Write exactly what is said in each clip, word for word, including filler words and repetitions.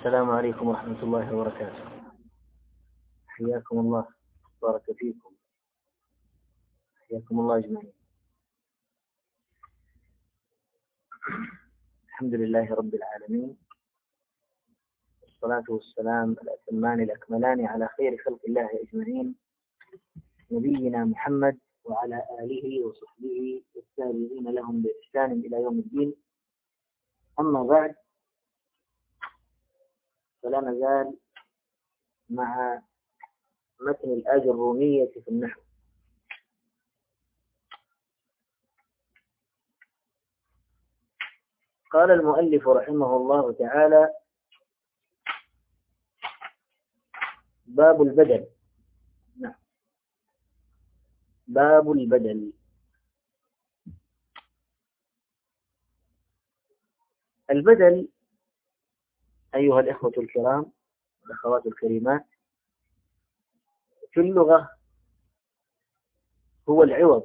السلام عليكم ورحمة الله وبركاته. حياكم الله، بارك فيكم، حياكم الله أجمعين. الحمد لله رب العالمين، والصلاة والسلام الأتمان الأكملان على خير خلق الله أجمعين، نبينا محمد وعلى آله وصحبه والتابعين لهم بإحسان إلى يوم الدين. أما بعد، فلا نزال مع متن الآية الرومية في النحو. قال المؤلف رحمه الله تعالى: باب البدل. نعم، باب البدل. البدل أيها الإخوة الكرام والأخوات الكريمات، في اللغة هو العوض،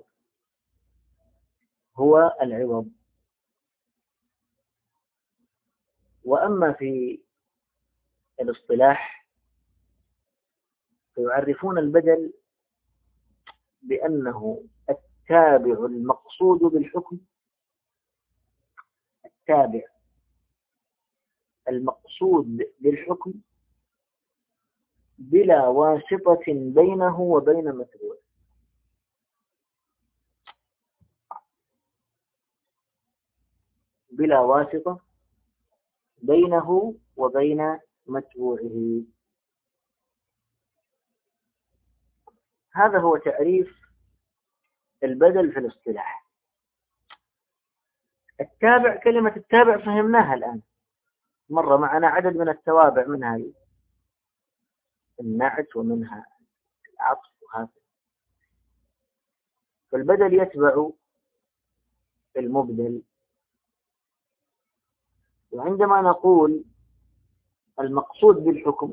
هو العوض. وأما في الاصطلاح فيعرفون البدل بأنه التابع المقصود بالحكم، التابع المقصود بالحكم بلا واسطة بينه وبين متبوعه. بلا واسطة بينه وبين متبوعه. هذا هو تعريف البدل في الاصطلاح. التابع، كلمة التابع فهمناها الآن، مر معنا عدد من التوابع، منها النعت ومنها العطف وهكذا. فالبدل يتبع المبدل. وعندما نقول المقصود بالحكم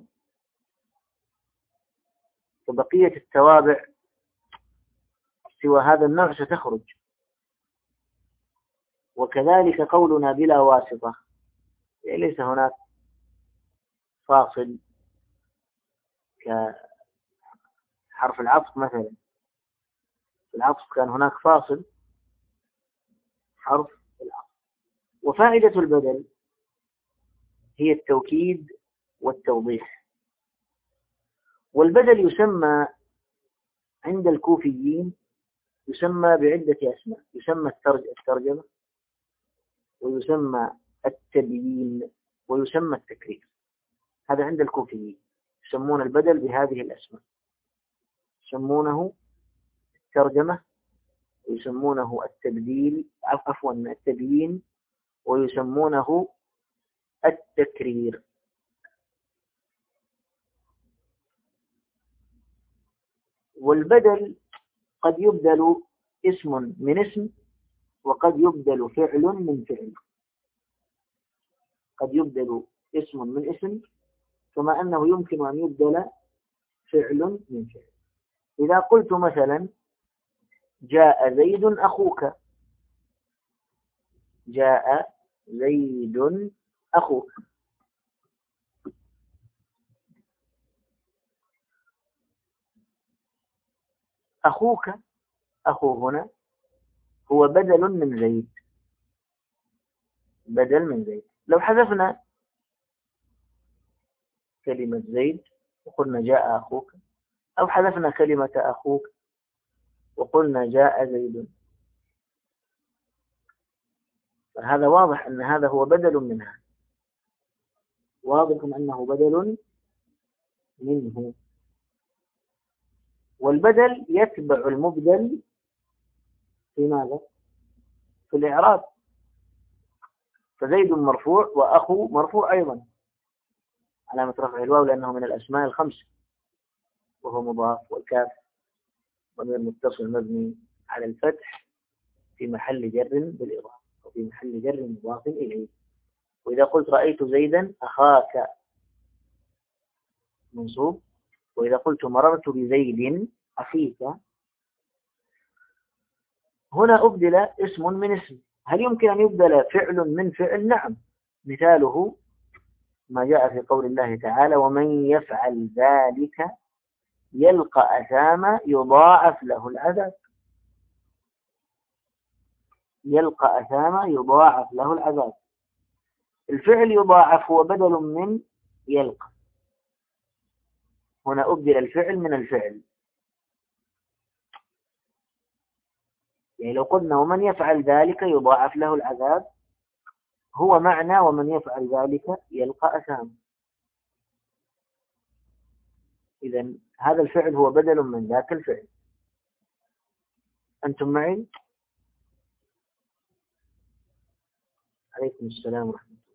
فبقية التوابع سوى هذا النوع ستخرج. وكذلك قولنا بلا واسطة، يعني ليس هناك فاصل كحرف العطف مثلا. في العطف كان هناك فاصل، حرف العطف. وفائدة البدل هي التوكيد والتوضيح. والبدل يسمى عند الكوفيين يسمى بعدة أسماء: يسمى الترجمة، ويسمى التبيين، ويسمى التكرير. هذا عند الكوفيين يسمون البدل بهذه الأسماء، يسمونه الترجمة، ويسمونه التبديل عفوا التبيين، ويسمونه التكرير. والبدل قد يبدل اسم من اسم، وقد يبدل فعل من فعل. قد يبدل اسم من اسم، كما أنه يمكن أن يبدل فعل من فعل. إذا قلت مثلا جاء زيد أخوك، جاء زيد أخوك، أخوك، أخو هنا هو بدل من زيد، بدل من زيد. لو حذفنا كلمة زيد وقلنا جاء أخوك، أو حذفنا كلمة أخوك وقلنا جاء زيد، فهذا واضح أن هذا هو بدل منها، واضح أنه بدل منه. والبدل يتبع المبدل في ماذا؟ في الإعراب. فزيد مرفوع وأخو مرفوع أيضا، علامة رفع الواو لأنه من الأسماء الخمسة، وهو مضاف، والكاف ضمير متصل مبني على الفتح في محل جر بالإضافة، وفي محل جر مضاف إليه. وإذا قلت رأيت زيدا أخاك منصوب، وإذا قلت مررت بزيد أخيك، هنا أبدل اسم من اسم. هل يمكن أن يبدل فعل من فعل؟ نعم. مثاله ما جاء في قول الله تعالى ومن يفعل ذلك يلقى أثاما يضاعف له العذاب. يلقى أثاما يضاعف له العذاب. الفعل يضاعف هو بدل من يلقى. هنا أبدل الفعل من الفعل. يعني لو قلنا ومن يفعل ذلك يضاعف له العذاب هو معنى ومن يفعل ذلك يلقى أثاما. إذن هذا الفعل هو بدل من ذاك الفعل. أنتم معي؟ عليكم السلام ورحمة الله.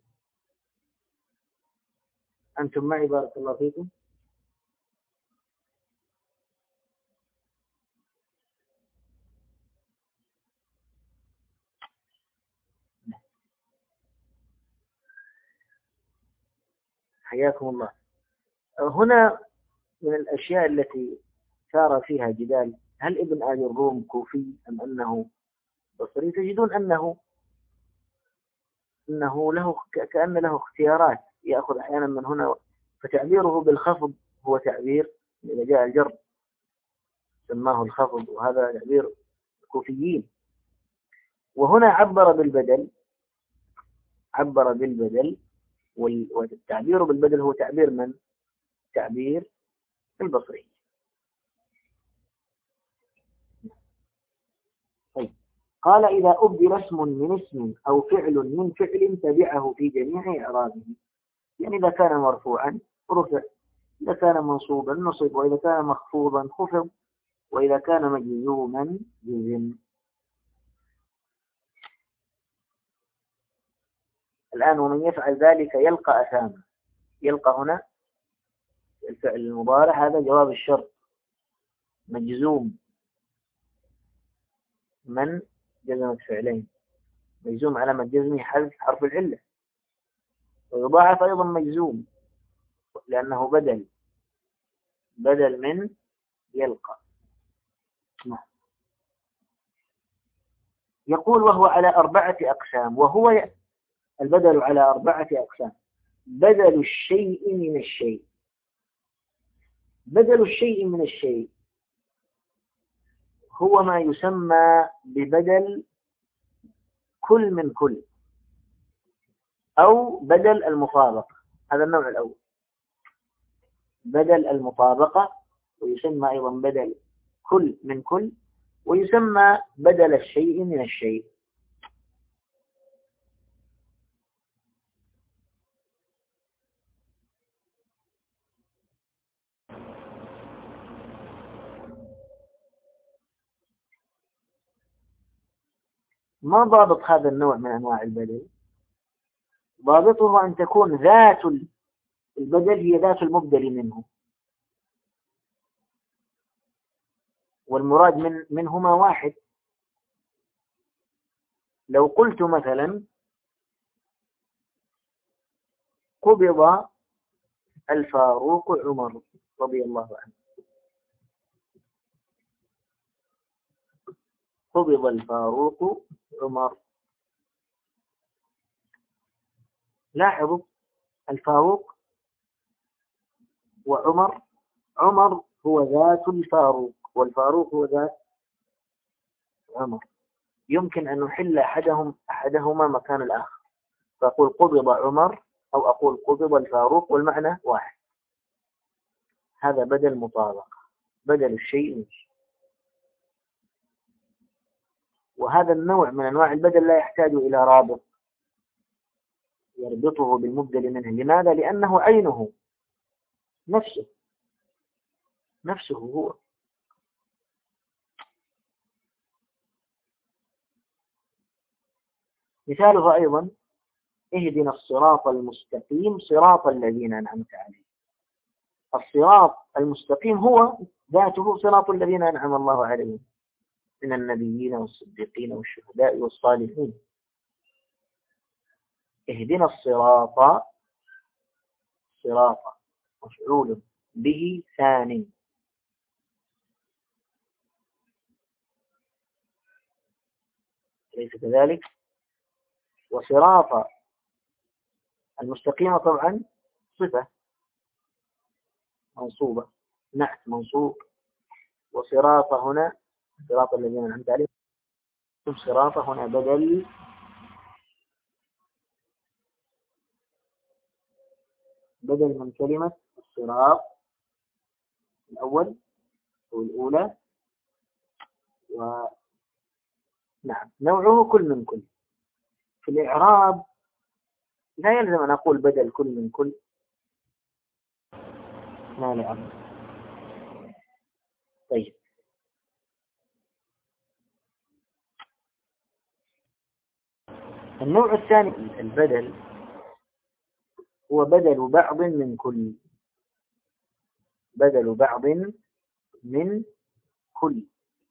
أنتم معي بارك الله فيكم. حياكم الله. هنا من الأشياء التي ثار فيها جدال هل ابن آل الروم كوفي أم أنه بصري؟ تجدون أنه أنه له كأن له اختيارات، يأخذ أحيانا من هنا، فتعبيره بالخفض هو تعبير إذا جاء الجر سماه الخفض، وهذا تعبير كوفيين. وهنا عبر بالبدل، عبر بالبدل، والتعبير بالبدل هو تعبير من؟ تعبير البصري. طيب. قال إذا أبدل اسم من اسم أو فعل من فعل تبعه في جميع إعرابه، يعني إذا كان مرفوعا رفع، إذا كان منصوبا نصب، وإذا كان مخفوضا خفض، وإذا كان مجزوما جزم. الآن ومن يفعل ذلك يلقى أثاما. يلقى هنا الفعل المضارع هذا جواب الشرط مجزوم. من جزمت فعلين، مجزوم علامة جزمه حذف حرف العلة، ويضاعف أيضا مجزوم لأنه بدل بدل من يلقى. يقول وهو على أربعة أقسام، وهو البدل على أربعة أقسام. بدل الشيء من الشيء. بدل الشيء من الشيء هو ما يسمى ببدل كل من كل، أو بدل المطابقة. هذا النوع الأول، بدل المطابقة، ويسمى أيضا بدل كل من كل، ويسمى بدل الشيء من الشيء. ما ضابط هذا النوع من أنواع البدل؟ ضابطه أن تكون ذات البدل هي ذات المبدل منه، والمراد من منهما واحد. لو قلت مثلا قبض الفاروق عمر رضي الله عنه، قبض الفاروق عمر. لاحظوا الفاروق وعمر، عمر هو ذات الفاروق والفاروق هو ذات عمر. يمكن أن نحل أحدهم أحدهما مكان الآخر، فأقول قبض عمر أو أقول قبض الفاروق والمعنى واحد. هذا بدل مطابقة، بدل الشيء من الشيء. وهذا النوع من أنواع البدل لا يحتاج إلى رابط يربطه بالمبدل منه. لماذا؟ لأنه عينه نفسه نفسه هو. مثاله أيضا اهدنا الصراط المستقيم صراط الذين أنعمت عليهم. الصراط المستقيم هو ذاته صراط الذين أنعم الله عليهم من النبيين والصديقين والشهداء والصالحين. اهدنا الصراط، صراط مفعول به ثاني. ليس كذلك؟ وصراط المستقيم طبعا صفة منصوبة، نعت منصوب. وصراط هنا صراط الذين أنعمت عليهم، صراط هنا بدل بدل من كلمة الصراط الأول أو الأولى. ونعم نوعه كل من كل. في الإعراب لا يلزم أن أقول بدل كل من كل، ما لعب. طيب النوع الثاني البدل هو بدل بعض من كل، بدل بعض من كل،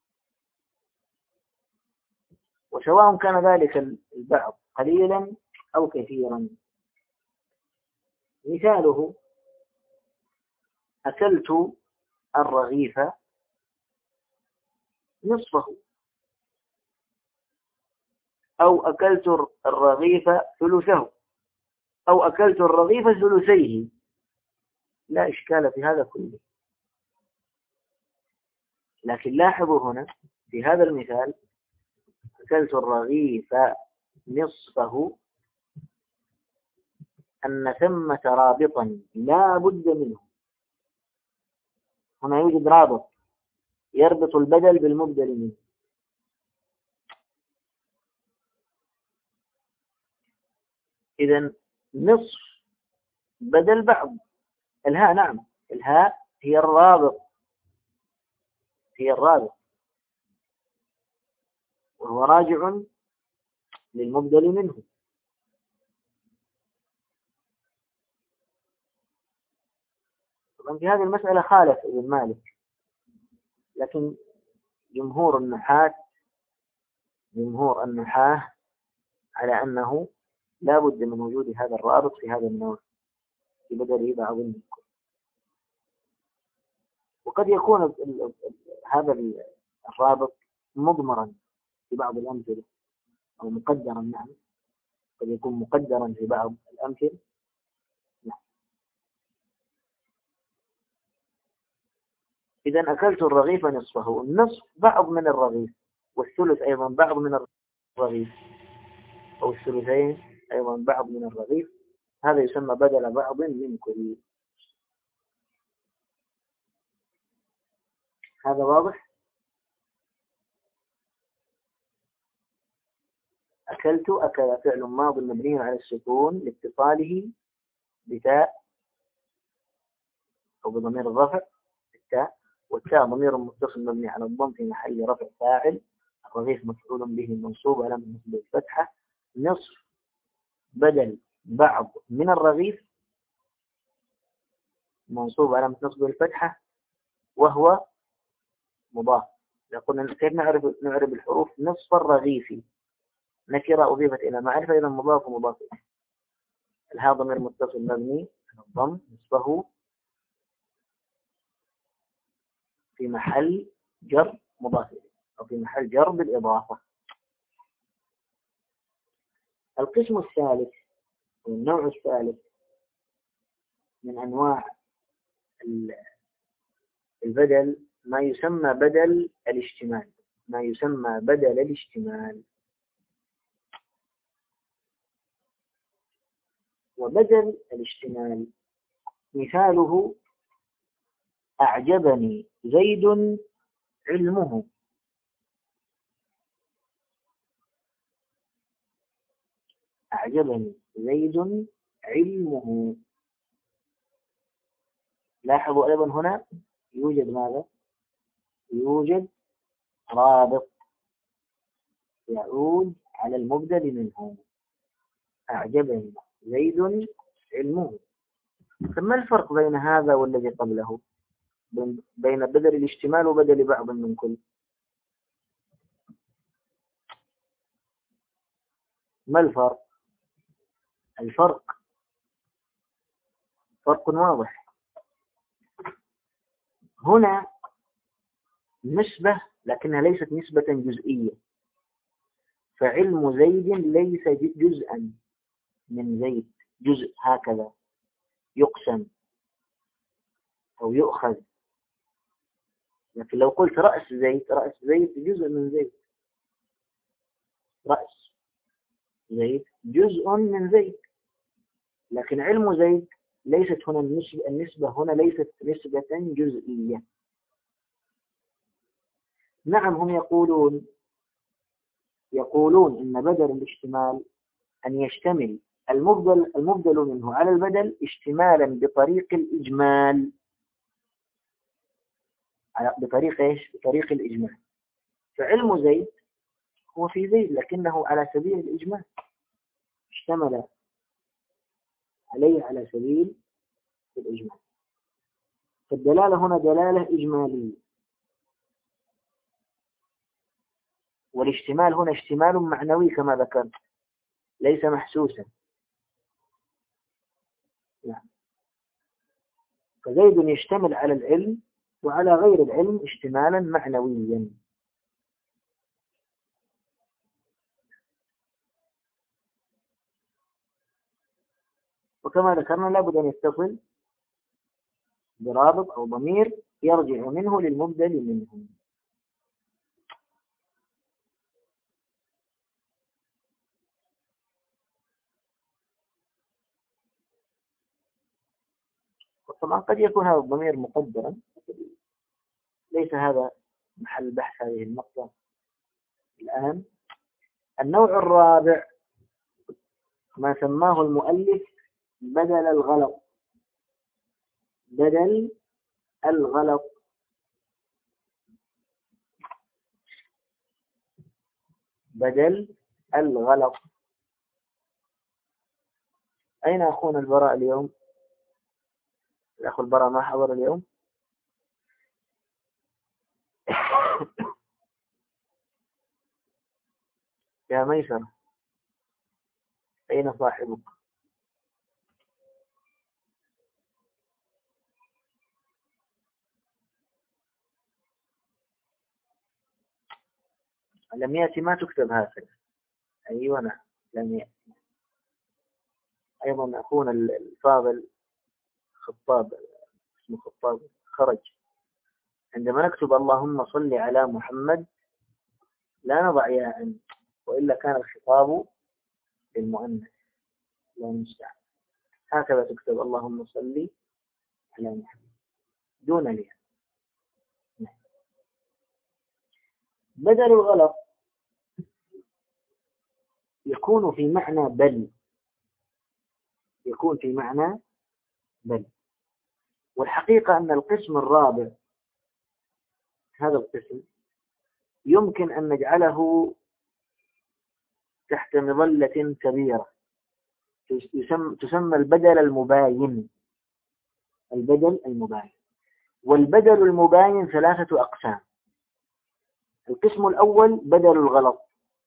وسواء كان ذلك البعض قليلا أو كثيرا. مثاله أكلت الرغيف نصفه، أو أكلت الرغيف ثلثه، أو أكلت الرغيف ثلثيه، لا إشكال في هذا كله. لكن لاحظوا هنا في هذا المثال أكلت الرغيف نصفه أن ثمة رابطا لا بد منه. هنا يوجد رابط يربط البدل بالمبدل منه. إذن نصف بدل بعض. الهاء نعم الهاء هي الرابط، هي الرابط، وهو راجع للمبدل منه. طبعا في هذه المسألة خالف ابن مالك، لكن جمهور النحاة جمهور النحاة على أنه لا بد من وجود هذا الرابط في هذا النوع في بدل بعض منه. وقد يكون هذا الرابط مضمرا في بعض الأمثلة أو مقدرا، نعم قد يكون مقدرا في بعض الأمثلة. نعم. إذن أكلت الرغيف نصفه، النصف بعض من الرغيف، والثلث أيضا بعض من الرغيف، أو الثلثين أيضا بعض من الرغيف. هذا يسمى بدل بعض من كل. هذا واضح؟ أكلت أكل فعل ماض مبني على السكون لاتصاله بتاء أو بضمير الرفع التاء، والتاء ضمير متصل مبني على الضم في محل رفع فاعل. الرغيف مفعول به منصوب على نصب الفتحة. نصف بدل بعض من الرغيف منصوب على نصب الفتحة وهو مضاف. قلنا كيف نعرف نعرف الحروف؟ نصف الرغيف نكرة أضيفت إلى معرفة إذا مضاف ومضاف. الهاء ضمير متصل مبني على الضم نصفه في محل جر مضاف أو في محل جر بالإضافة. القسم الثالث والنوع الثالث من أنواع البدل ما يسمى بدل الاشتمال، ما يسمى بدل الاشتمال. وبدل الاشتمال مثاله أعجبني زيد علمه. أعجبني زيد علمه. لاحظوا أيضا هنا يوجد ماذا؟ يوجد رابط يعود على المبدل منه. أعجبني زيد علمه. فما الفرق بين هذا والذي قبله، بين بدل الاشتمال وبدل بعض من كل؟ ما الفرق؟ الفرق فرق واضح. هنا نسبة لكنها ليست نسبة جزئية، فعلم زيد ليس جزءا من زيد، جزء هكذا، يقسم أو يؤخذ. لكن لو قلت رأس زيد، رأس زيد جزء من زيد، رأس زيد جزء من زيد، لكن علم زيد ليست هنا النسبة, النسبة هنا ليست نسبة جزئية. نعم هم يقولون يقولون إن بدل الاشتمال أن يشتمل المبدل المبدل منه على البدل اشتمالا بطريق الإجمال، بطريق إيش؟ بطريق الإجمال. فعلم زيد هو في زيد لكنه على سبيل الإجمال، اشتمل عليه على سبيل الإجمال. فالدلالة هنا دلالة إجمالية، والاشتمال هنا اشتمال معنوي كما ذكرت ليس محسوسا. يعني فزيد يشتمل على العلم وعلى غير العلم اشتمالا معنويا. وكما ذكرنا لابد أن يتصل برابط أو ضمير يرجع منه للمبدل منه. طبعا قد يكون هذا الضمير مقدرا، ليس هذا محل بحث هذه النقطة الآن. النوع الرابع ما سماه المؤلف بدل الغلط. بدل الغلط بدل الغلط أين أخونا البراء اليوم؟ الأخ البراء ما حضر اليوم. يا ميسر أين صاحبك؟ لم يأتي ما تكتب هكذا. أيوة نعم لم يأتي. أيضا أخونا الفاضل خطاب، اسمه خطاب، خرج. عندما نكتب اللهم صل على محمد لا نضع ياء، وإلا كان الخطاب للمؤنث لا المستعان. هكذا تكتب اللهم صل على محمد دون الياء. بدل الغلط يكون في معنى بل، يكون في معنى بل. والحقيقة أن القسم الرابع، هذا القسم يمكن أن نجعله تحت مظلة كبيرة تسمى البدل المباين. البدل المباين والبدل المباين ثلاثة أقسام. القسم الأول بدل الغلط،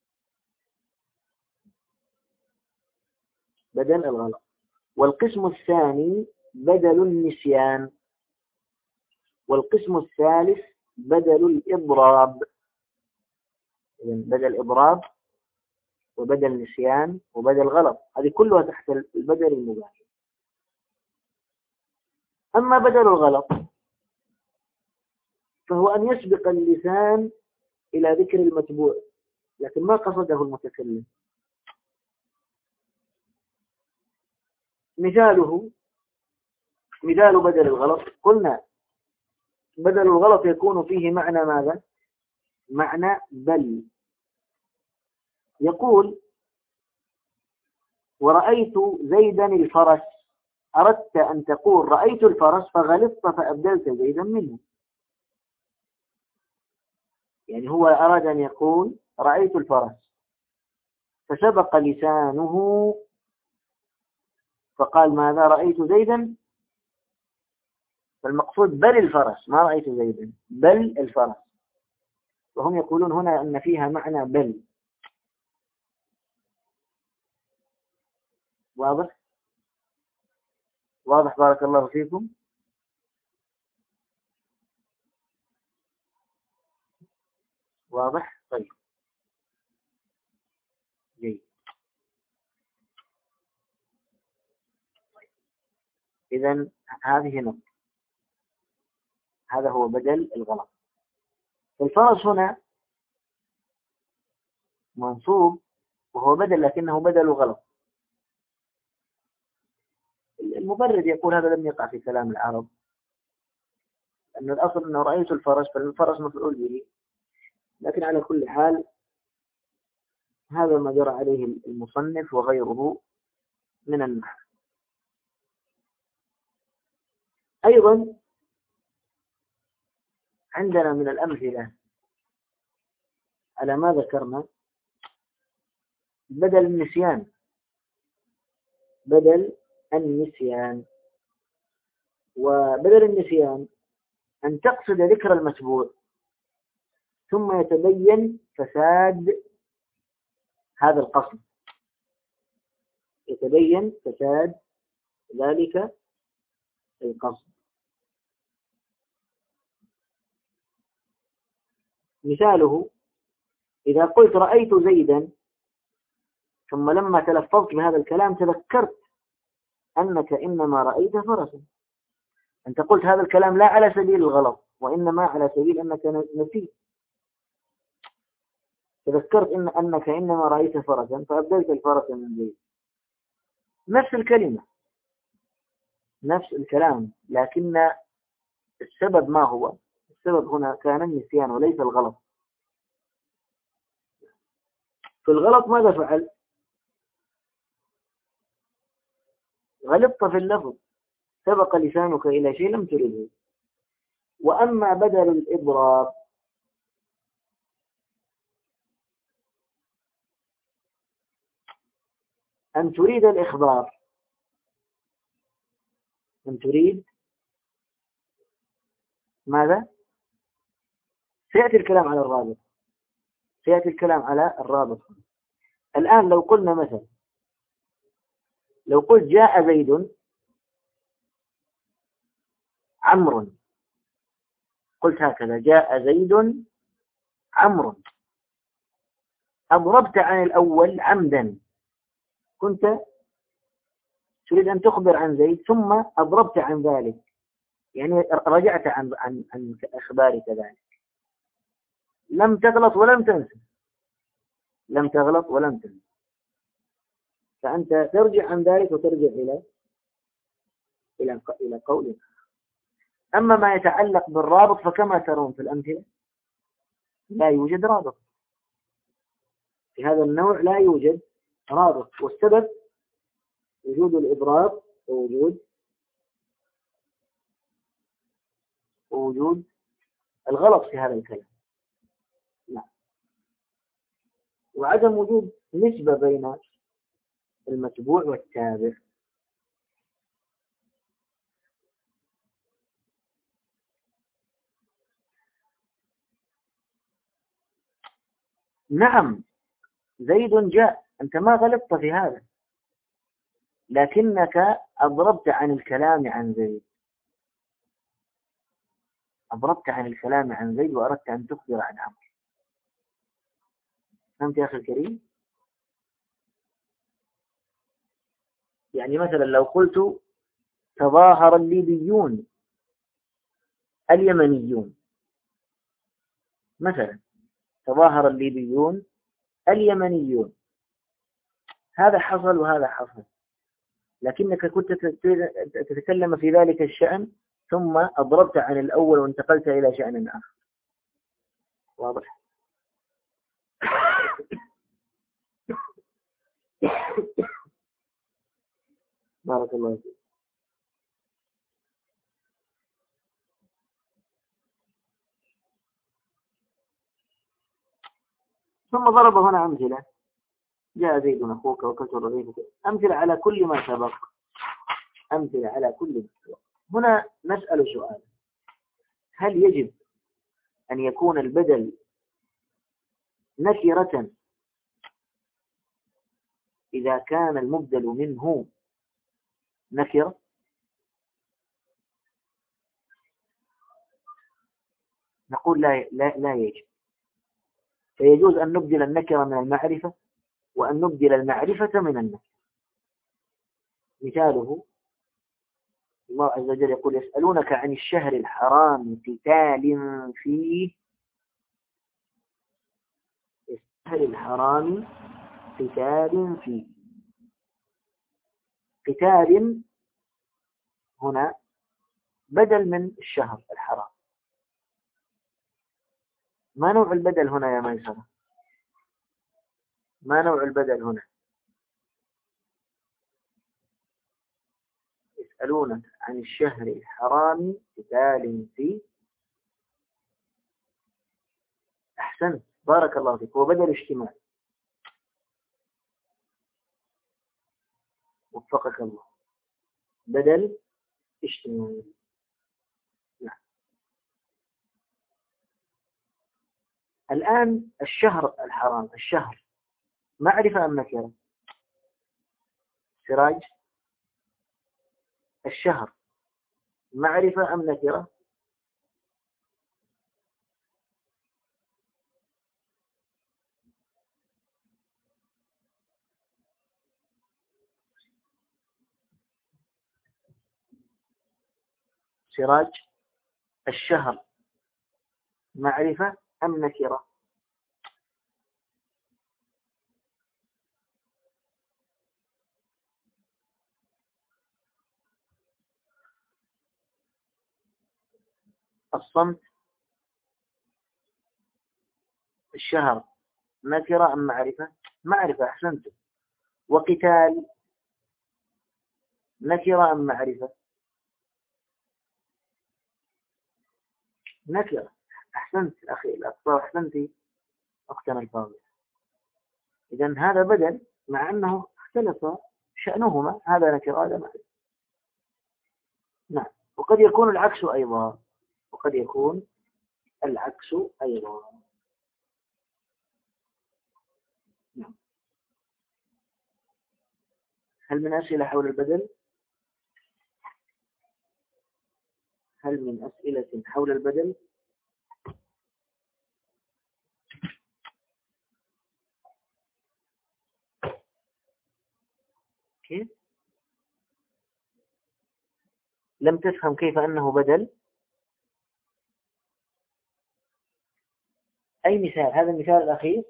بدل الغلط. والقسم الثاني بدل النسيان. والقسم الثالث بدل الإضراب. بدل إضراب وبدل نسيان وبدل غلط، هذه كلها تحت البدل المباين. أما بدل الغلط فهو أن يسبق اللسان إلى ذكر المتبوع لكن ما قصده المتكلم. مثاله مثال بدل الغلط، قلنا بدل الغلط يكون فيه معنى ماذا؟ معنى بل. يقول ورأيت زيدا الفرس، أردت أن تقول رأيت الفرس فغلطت فأبدلت زيدا منه. يعني هو أراد أن يقول رأيت الفرس فسبق لسانه فقال ماذا؟ رأيت زيدا. فالمقصود بل الفرس، ما رأيت زيدا بل الفرس. وهم يقولون هنا أن فيها معنى بل. واضح؟ واضح بارك الله فيكم. واضح؟ طيب جيد. إذن هذه نقطة، هذا هو بدل الغلط. الفرس هنا منصوب وهو بدل، لكنه بدل غلط. المبرد يقول هذا لم يقع في كلام العرب، أن الأصل أنه رأيت الفرس، فالفرس مفعول به، لكن على كل حال هذا ما جرى عليه المصنف وغيره من النحو. أيضا عندنا من الأمثلة على ما ذكرنا بدل النسيان. بدل النسيان وبدل النسيان أن تقصد ذكر المتبوع ثم يتبين فساد هذا القصد، يتبين فساد ذلك القصد. مثاله إذا قلت رأيت زيدا ثم لما تلفظت بهذا الكلام تذكرت أنك إنما رأيت فرسا، أنت قلت هذا الكلام لا على سبيل الغلط وإنما على سبيل أنك نسيت، تذكرت إن أنك إنما رأيت فرسا فأبدلت الفرس من زيد. نفس الكلمة نفس الكلام، لكن السبب ما هو؟ السبب هنا كان النسيان وليس الغلط. في الغلط ماذا فعل؟ غلطت في اللفظ، سبق لسانك إلى شيء لم ترده. وأما بدل الإضراب أن تريد الإخبار، أن تريد ماذا؟ سيأتي الكلام على الرابط، سيأتي الكلام على الرابط. الآن لو قلنا مثلا، لو قلت جاء زيد عمرو، قلت هكذا جاء زيد عمرو، أضربت عن الأول عمدا، كنت تريد أن تخبر عن زيد ثم أضربت عن ذلك، يعني رجعت عن عن عن إخبارك ذلك. لم تغلط ولم تنسى، لم تغلط ولم تنسى، فأنت ترجع عن ذلك وترجع إلى إلى إلى قولك. أما ما يتعلق بالرابط فكما ترون في الأمثلة لا يوجد رابط، في هذا النوع لا يوجد رابط، والسبب وجود الإضراب ووجود ووجود الغلط في هذا الكلام، لا، وعدم وجود نسبة بين المتبوع والتابع. نعم زيد جاء، أنت ما غلطت في هذا، لكنك أضربت عن الكلام عن زيد، أضربت عن الكلام عن زيد وأردت أن تخبر عن عمرو. فهمت يا أخي الكريم؟ يعني مثلا لو قلت تظاهر الليبيون اليمنيون، مثلا تظاهر الليبيون اليمنيون، هذا حصل وهذا حصل، لكنك كنت تتكلم في ذلك الشأن ثم أضربت عن الأول وانتقلت إلى شأن آخر. واضح؟ بارك الله فيك. ثم ضرب هنا أمثلة، جاء زيد أخوك وكسر رغيفك، أمثلة على كل ما سبق، أمثلة على كل ما سبق. هنا نسأل سؤال، هل يجب أن يكون البدل نكرة إذا كان المبدل منه نكرة؟ نقول لا لا لا يجب، فيجوز أن نبدل النكرة من المعرفة وأن نبدل المعرفة من النكرة. مثاله الله عز وجل يقول يسألونك عن الشهر الحرام قتال فيه، الشهر الحرام قتال فيه. قتال هنا بدل من الشهر الحرام. ما نوع البدل هنا يا ميسرة؟ ما نوع البدل هنا؟ يسألونك عن الشهر الحرام قتال فيه. أحسنت، بارك الله فيك، هو بدل اجتماعي. وفقك الله، بدل اجتماعي. نعم. الآن الشهر الحرام، الشهر معرفة أم نكرة؟ سراج، الشهر معرفة أم نكرة؟ سراج، الشهر معرفة أم نكرة؟ الصمت، الشهر نكرة أم معرفة؟ معرفة، أحسنت. وقتال نكرة أم معرفة؟ نكرة، أحسنت أخي الأخطاء، أحسنتي أختنا الفاضلة. إذن هذا بدل مع أنه اختلف شأنهما، هذا نكرة هذا معرفة. نعم. وقد يكون العكس أيضا، وقد يكون العكس أيضا. نعم. هل من أسئلة حول البدل؟ هل من أسئلة حول البدل؟ كيف؟ لم تفهم كيف أنه بدل؟ أي مثال؟ هذا المثال الأخير؟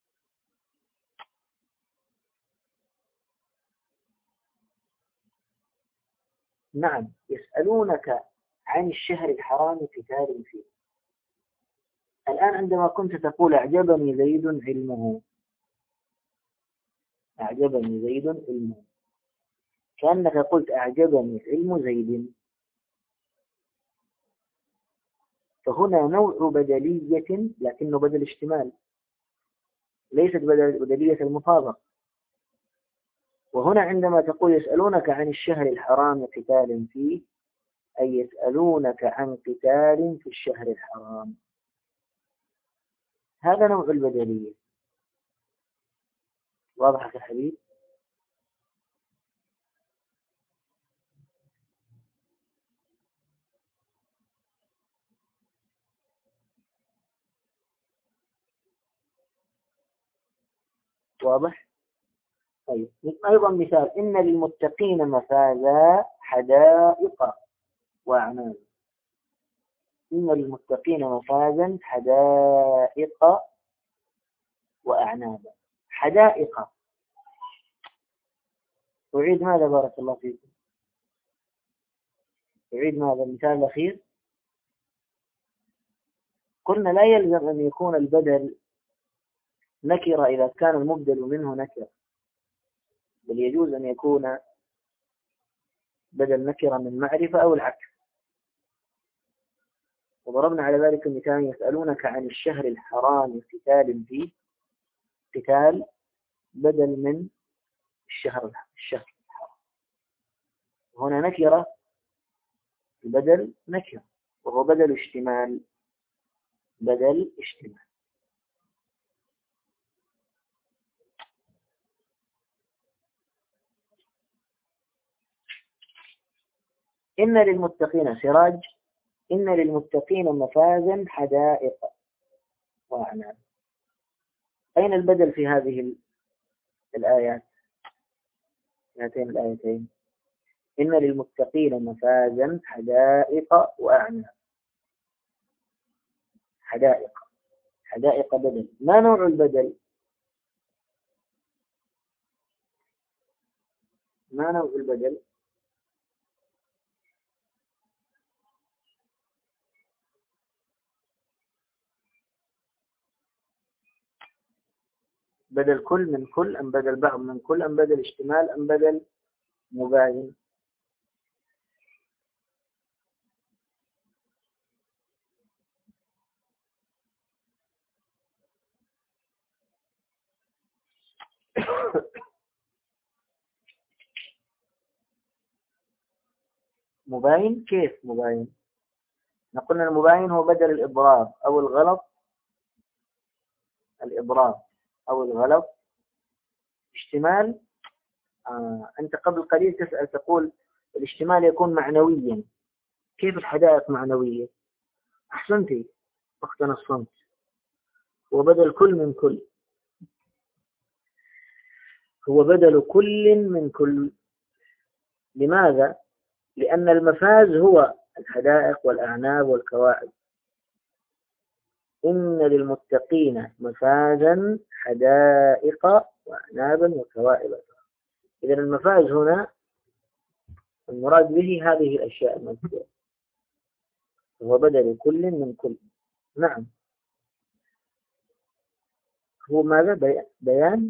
نعم. يسألونك عن الشهر الحرام قتال فيه. الآن عندما كنت تقول أعجبني زيد علمه، أعجبني زيد علمه، كأنك قلت أعجبني علم زيد. فهنا نوع بدلية، لكنه بدل اشتمال، ليست بدلية المطابق. وهنا عندما تقول يسألونك عن الشهر الحرام قتال فيه، أي يسألونك عن قتال في الشهر الحرام. هذا نوع البدلية. واضح يا حبيب؟ واضح؟ طيب، أيضا مثال: إن للمتقين مفازا حدائق وأعناب. إن للمتقين مفازا حدائق وأعنابا. حدائق، أعيد ماذا بارك الله فيكم؟ أعيد ماذا المثال الأخير؟ قلنا لا يلزم أن يكون البدل نكرة إذا كان المبدل منه نكرة، بل يجوز أن يكون بدل نكرة من معرفة أو العكس. وضربنا على ذلك مثال: يسألونك عن الشهر الحرام قتال فيه. قتال بدل من الشهر الشهر الحرام. هنا نكرة، البدل نكرة، وهو بدل اشتمال، بدل اشتمال. إن للمتقين سراج، إن للمتقين مفازا حدائق وأعناب. أين البدل في هذه الآيات، هاتين الآيتين؟ إن للمتقين مفازا حدائق وأعناب. حدائق، حدائق بدل، ما نوع البدل؟ ما نوع البدل؟ بدل كل من كل، أم بدل بعض من كل، أم بدل اشتمال، أم بدل مباين؟ مباين؟ كيف مباين؟ نقول المباين هو بدل الإضراب أو الغلط، الإضراب أو الغلط. اشتمال، آه. أنت قبل قليل تسأل تقول الاشتمال يكون معنويا، كيف الحدائق معنوية؟ أحسنتي، أختنا الصمت. وبدل كل من كل، هو بدل كل من كل. لماذا؟ لأن المفاز هو الحدائق والأعناب والكواعب. إن للمتقين مفازا حدائق وأعنابا وكواعب. إذا المفاز هنا المراد به هذه الأشياء المذكورة، هو بدل كل من كل. نعم. هو ماذا؟ بيان؟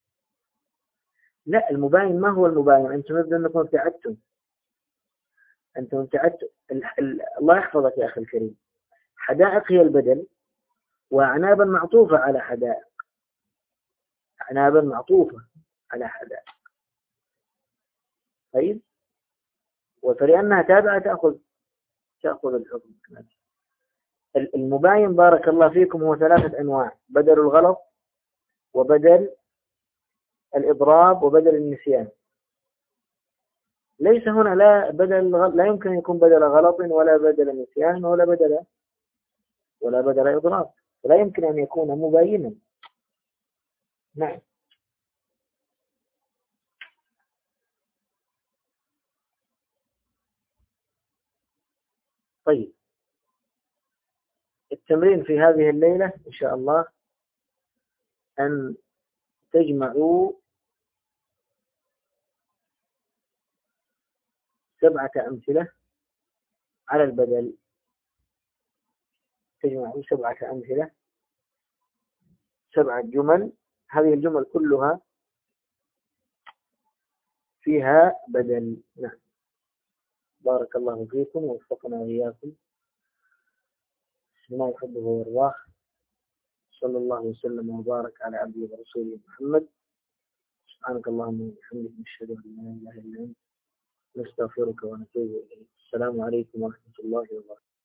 لا، المباين ما هو المباين؟ أنتم يبدو أنكم ابتعدتم، أنتم ابتعدتم. الله يحفظك يا أخي الكريم. حدائق هي البدل، وأعنابا معطوفة على حدائق، أعنابا معطوفة على حدائق. طيب، وفلأنها تابعة تأخذ تأخذ الحكم. المباين بارك الله فيكم هو ثلاثة أنواع: بدل الغلط، وبدل الإضراب، وبدل النسيان. ليس هنا لا بدل، لا يمكن أن يكون بدل غلط ولا بدل نسيان ولا بدل ولا بدل إضراب، ولا يمكن أن يكون مباينا. نعم. طيب، التمرين في هذه الليلة إن شاء الله أن تجمعوا سبعة أمثلة على البدل. تجمعوا سبعة أمثلة، سبعة جمل، هذه الجمل كلها فيها بدل. نعم. بارك الله فيكم ووفقنا وإياكم بما يحبه ويرضاه. صلى الله وسلم وبارك على عبده ورسوله محمد. سبحانك اللهم وبحمدك، نشهد أن لا إله إلا أنت، نستغفرك ونتوب إليك. السلام عليكم ورحمة الله وبركاته.